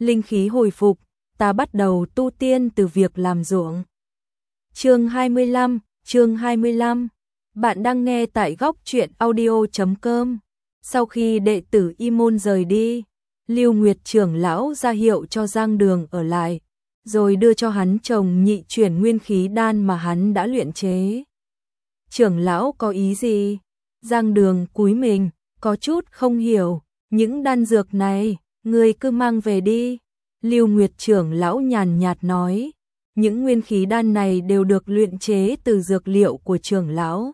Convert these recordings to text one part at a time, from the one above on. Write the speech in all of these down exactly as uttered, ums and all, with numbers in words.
linh khí hồi phục, ta bắt đầu tu tiên từ việc làm ruộng. Chương hai mươi lăm, chương hai mươi lăm. Bạn đang nghe tại góc truyện audio chấm com. Sau khi đệ tử Y môn rời đi, Lưu Nguyệt trưởng lão ra hiệu cho Giang Đường ở lại, rồi đưa cho hắn chồng nhị chuyển nguyên khí đan mà hắn đã luyện chế. Trưởng lão có ý gì? Giang Đường cúi mình, có chút không hiểu, những đan dược này, ngươi cứ mang về đi. Lưu Nguyệt trưởng lão nhàn nhạt nói, những nguyên khí đan này đều được luyện chế từ dược liệu của trưởng lão.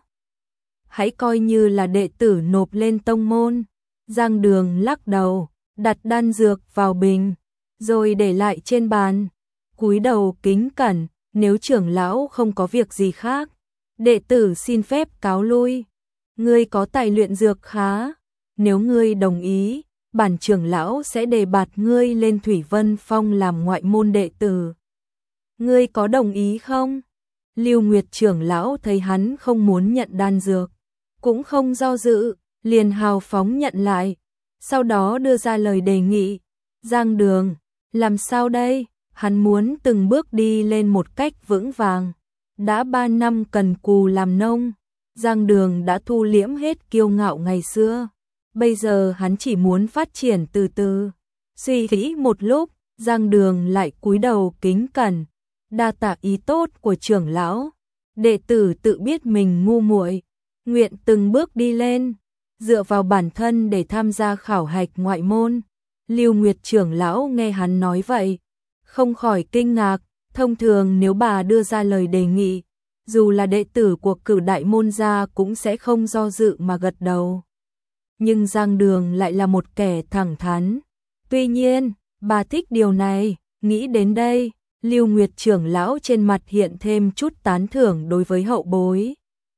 Hãy coi như là đệ tử nộp lên tông môn. Giang Đường lắc đầu, đặt đan dược vào bình, rồi để lại trên bàn, cúi đầu kính cẩn, nếu trưởng lão không có việc gì khác, đệ tử xin phép cáo lui. Ngươi có tài luyện dược khá, nếu ngươi đồng ý, bản trưởng lão sẽ đề bạt ngươi lên Thủy Vân Phong làm ngoại môn đệ tử. Ngươi có đồng ý không? Lưu Nguyệt trưởng lão thấy hắn không muốn nhận đan dược, cũng không do dự, liền hào phóng nhận lại, sau đó đưa ra lời đề nghị. Giang Đường, làm sao đây? Hắn muốn từng bước đi lên một cách vững vàng. Đã ba năm cần cù làm nông, Giang Đường đã thu liễm hết kiêu ngạo ngày xưa. Bây giờ hắn chỉ muốn phát triển từ từ. Suy nghĩ một lúc, Giang Đường lại cúi đầu kính cẩn, đa tạ ý tốt của trưởng lão. Đệ tử tự biết mình ngu muội, nguyện từng bước đi lên, dựa vào bản thân để tham gia khảo hạch ngoại môn. Lưu Nguyệt trưởng lão nghe hắn nói vậy, không khỏi kinh ngạc. Thông thường nếu bà đưa ra lời đề nghị, dù là đệ tử của Cửu đại môn gia cũng sẽ không do dự mà gật đầu. Nhưng Giang Đường lại là một kẻ thẳng thắn. Tuy nhiên, bà thích điều này. Nghĩ đến đây, Lưu Nguyệt trưởng lão trên mặt hiện thêm chút tán thưởng đối với hậu bối.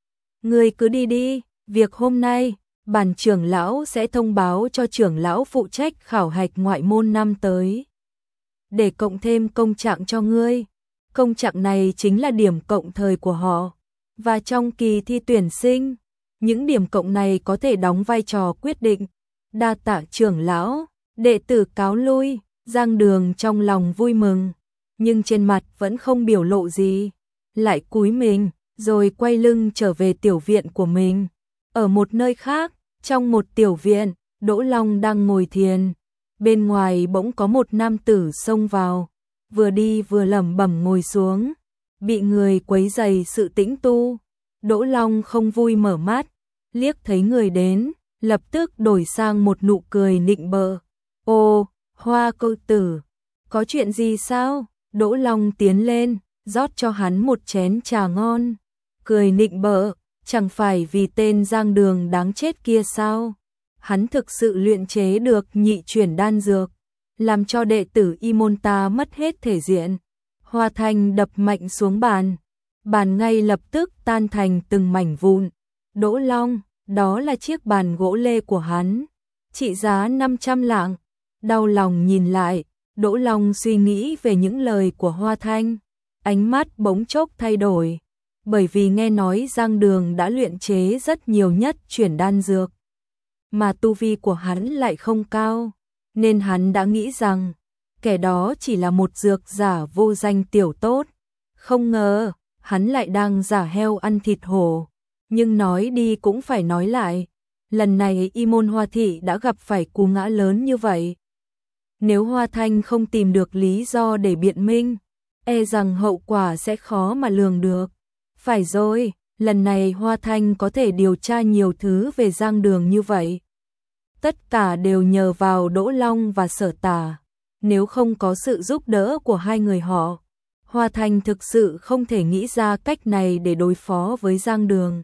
Ngươi cứ đi đi, việc hôm nay, bản trưởng lão sẽ thông báo cho trưởng lão phụ trách khảo hạch ngoại môn năm tới, để cộng thêm công trạng cho ngươi. Công trạng này chính là điểm cộng thời của họ, và trong kỳ thi tuyển sinh, những điểm cộng này có thể đóng vai trò quyết định. Đa tạ trưởng lão, đệ tử cáo lui. Giang Đường trong lòng vui mừng, nhưng trên mặt vẫn không biểu lộ gì, lại cúi mình, rồi quay lưng trở về tiểu viện của mình. Ở một nơi khác, trong một tiểu viện, Đỗ Long đang ngồi thiền. Bên ngoài bỗng có một nam tử xông vào, vừa đi vừa lẩm bẩm ngồi xuống, bị người quấy rầy sự tĩnh tu. Đỗ Long không vui mở mắt, liếc thấy người đến, lập tức đổi sang một nụ cười nịnh bợ. Ô, Hoa công tử, có chuyện gì sao? Đỗ Long tiến lên, rót cho hắn một chén trà ngon, cười nịnh bợ, chẳng phải vì tên Giang Đường đáng chết kia sao? Hắn thực sự luyện chế được nhị chuyển đan dược, làm cho đệ tử Y môn ta mất hết thể diện. Hoa Thanh đập mạnh xuống bàn, bàn ngay lập tức tan thành từng mảnh vụn. Đỗ Long, đó là chiếc bàn gỗ lê của hắn, trị giá năm trăm lạng. Đau lòng nhìn lại, Đỗ Long suy nghĩ về những lời của Hoa Thanh, ánh mắt bỗng chốc thay đổi, bởi vì nghe nói Giang Đường đã luyện chế rất nhiều nhất chuyển đan dược, mà tu vi của hắn lại không cao, nên hắn đã nghĩ rằng kẻ đó chỉ là một dược giả vô danh tiểu tốt. Không ngờ, hắn lại đang giả heo ăn thịt hổ. Nhưng nói đi cũng phải nói lại, lần này Y môn Hoa thị đã gặp phải cú ngã lớn như vậy. Nếu Hoa Thanh không tìm được lý do để biện minh, e rằng hậu quả sẽ khó mà lường được. Phải rồi, lần này Hoa Thanh có thể điều tra nhiều thứ về Giang Đường như vậy, tất cả đều nhờ vào Đỗ Long và Sở Tả. Nếu không có sự giúp đỡ của hai người họ, Hoa Thanh thực sự không thể nghĩ ra cách này để đối phó với Giang Đường.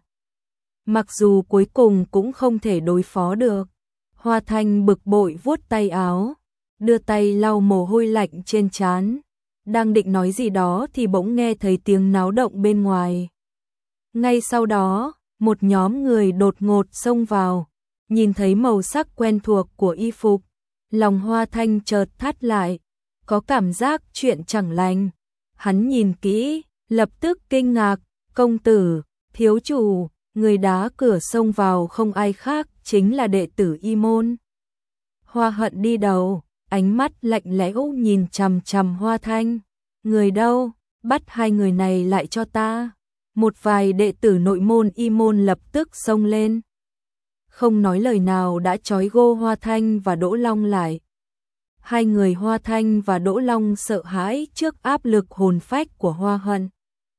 Mặc dù cuối cùng cũng không thể đối phó được, Hoa Thanh bực bội vuốt tay áo, đưa tay lau mồ hôi lạnh trên trán. Đang định nói gì đó thì bỗng nghe thấy tiếng náo động bên ngoài. Ngay sau đó, một nhóm người đột ngột xông vào, nhìn thấy màu sắc quen thuộc của y phục, lòng Hoa Thanh chợt thắt lại, có cảm giác chuyện chẳng lành. Hắn nhìn kỹ, lập tức kinh ngạc, công tử, thiếu chủ, người đá cửa xông vào không ai khác chính là đệ tử Y môn Hoa Hận đi đầu, ánh mắt lạnh lẽo nhìn chằm chằm Hoa Thanh. Người đâu? Bắt hai người này lại cho ta. Một vài đệ tử nội môn y môn lập tức xông lên. Không nói lời nào đã trói gô Hoa Thanh và Đỗ Long lại. Hai người Hoa Thanh và Đỗ Long sợ hãi trước áp lực hồn phách của Hoa Hận.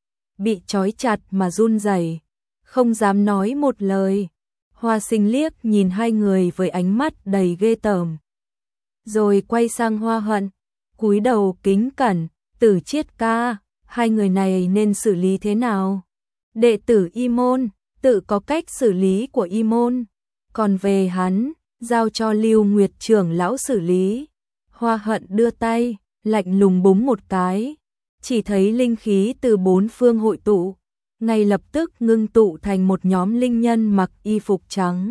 Bị trói chặt mà run rẩy, không dám nói một lời. Hoa Sinh liếc nhìn hai người với ánh mắt đầy ghê tởm. Rồi quay sang Hoa Hận, cúi đầu kính cẩn, Tử Chiết ca, hai người này nên xử lý thế nào? Đệ tử y môn, tự có cách xử lý của y môn. Còn về hắn, giao cho Lưu Nguyệt trưởng lão xử lý. Hoa Hận đưa tay, lạnh lùng búng một cái. Chỉ thấy linh khí từ bốn phương hội tụ, ngay lập tức ngưng tụ thành một nhóm linh nhân mặc y phục trắng.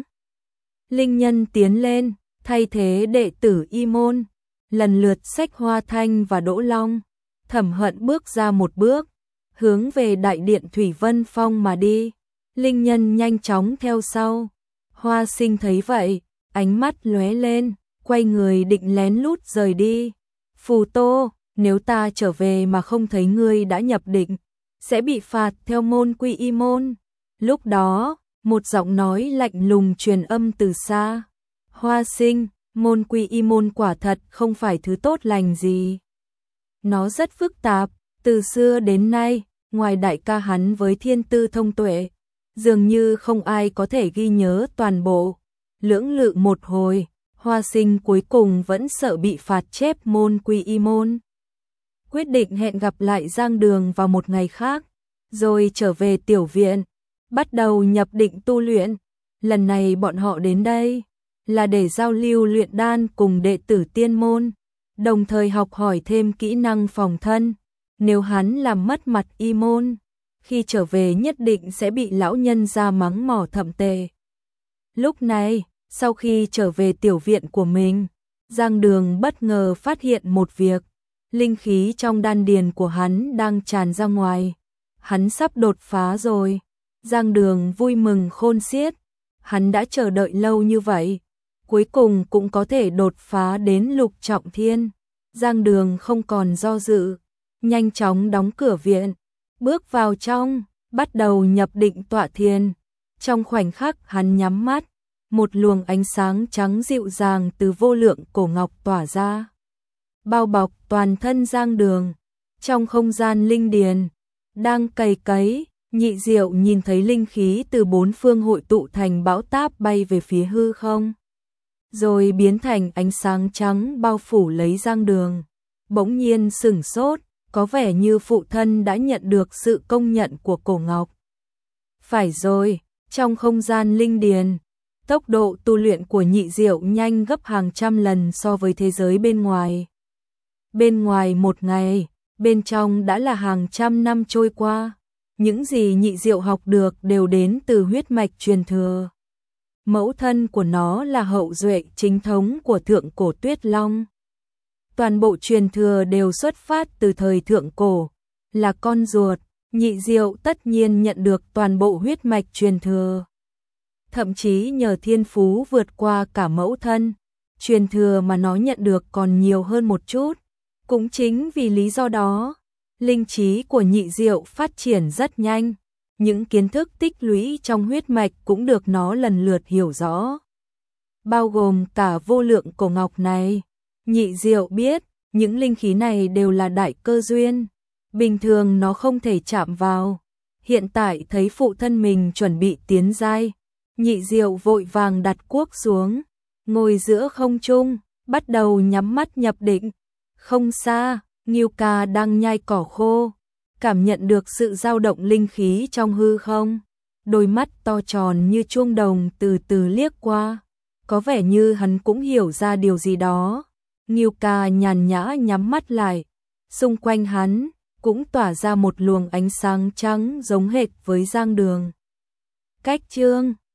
Linh nhân tiến lên, thay thế đệ tử y môn, lần lượt xách Hoa Thanh và Đỗ Long. Thẩm Hận bước ra một bước, hướng về đại điện Thủy Vân Phong mà đi. Linh nhân nhanh chóng theo sau. Hoa Sinh thấy vậy, ánh mắt lóe lên, quay người định lén lút rời đi. Phù Tô, nếu ta trở về mà không thấy ngươi đã nhập định, sẽ bị phạt theo môn quy y môn. Lúc đó, một giọng nói lạnh lùng truyền âm từ xa. Hoa Sinh, môn quy y môn quả thật không phải thứ tốt lành gì. Nó rất phức tạp, từ xưa đến nay, ngoài đại ca hắn với thiên tư thông tuệ, dường như không ai có thể ghi nhớ toàn bộ. Lưỡng lự một hồi, Hoa Sinh cuối cùng vẫn sợ bị phạt chép môn quy y môn. Quyết định hẹn gặp lại Giang Đường vào một ngày khác, rồi trở về tiểu viện, bắt đầu nhập định tu luyện. Lần này bọn họ đến đây là để giao lưu luyện đan cùng đệ tử tiên môn, đồng thời học hỏi thêm kỹ năng phòng thân. Nếu hắn làm mất mặt y môn, khi trở về nhất định sẽ bị lão nhân ra mắng mỏ thậm tệ. Lúc này, sau khi trở về tiểu viện của mình, Giang Đường bất ngờ phát hiện một việc. Linh khí trong đan điền của hắn đang tràn ra ngoài. Hắn sắp đột phá rồi. Giang Đường vui mừng khôn xiết. Hắn đã chờ đợi lâu như vậy, cuối cùng cũng có thể đột phá đến lục trọng thiên. Giang Đường không còn do dự, nhanh chóng đóng cửa viện, bước vào trong, bắt đầu nhập định tọa thiền. Trong khoảnh khắc hắn nhắm mắt, một luồng ánh sáng trắng dịu dàng từ vô lượng cổ ngọc tỏa ra, bao bọc toàn thân Giang Đường. Trong không gian linh điền, đang cày cấy, Nhị Diệu nhìn thấy linh khí từ bốn phương hội tụ thành bão táp bay về phía hư không, rồi biến thành ánh sáng trắng bao phủ lấy Giang Đường. Bỗng nhiên sửng sốt, có vẻ như phụ thân đã nhận được sự công nhận của cổ ngọc. Phải rồi, trong không gian linh điền, tốc độ tu luyện của Nhị Diệu nhanh gấp hàng trăm lần so với thế giới bên ngoài. Bên ngoài một ngày, bên trong đã là hàng trăm năm trôi qua. Những gì Nhị Diệu học được đều đến từ huyết mạch truyền thừa. Mẫu thân của nó là hậu duệ chính thống của thượng cổ Tuyết Long. Toàn bộ truyền thừa đều xuất phát từ thời thượng cổ, là con ruột. Nhị Diệu tất nhiên nhận được toàn bộ huyết mạch truyền thừa. Thậm chí nhờ thiên phú vượt qua cả mẫu thân, truyền thừa mà nó nhận được còn nhiều hơn một chút. Cũng chính vì lý do đó, linh trí của Nhị Diệu phát triển rất nhanh. Những kiến thức tích lũy trong huyết mạch cũng được nó lần lượt hiểu rõ, bao gồm cả vô lượng cổ ngọc này. Nhị Diệu biết, những linh khí này đều là đại cơ duyên, bình thường nó không thể chạm vào. Hiện tại thấy phụ thân mình chuẩn bị tiến giai, Nhị Diệu vội vàng đặt cuốc xuống, ngồi giữa không trung, bắt đầu nhắm mắt nhập định. Không xa, Ngưu Ca đang nhai cỏ khô, cảm nhận được sự dao động linh khí trong hư không. Đôi mắt to tròn như chuông đồng từ từ liếc qua, có vẻ như hắn cũng hiểu ra điều gì đó. Ngưu Ca nhàn nhã nhắm mắt lại, xung quanh hắn cũng tỏa ra một luồng ánh sáng trắng giống hệt với Giang Đường. Cách chương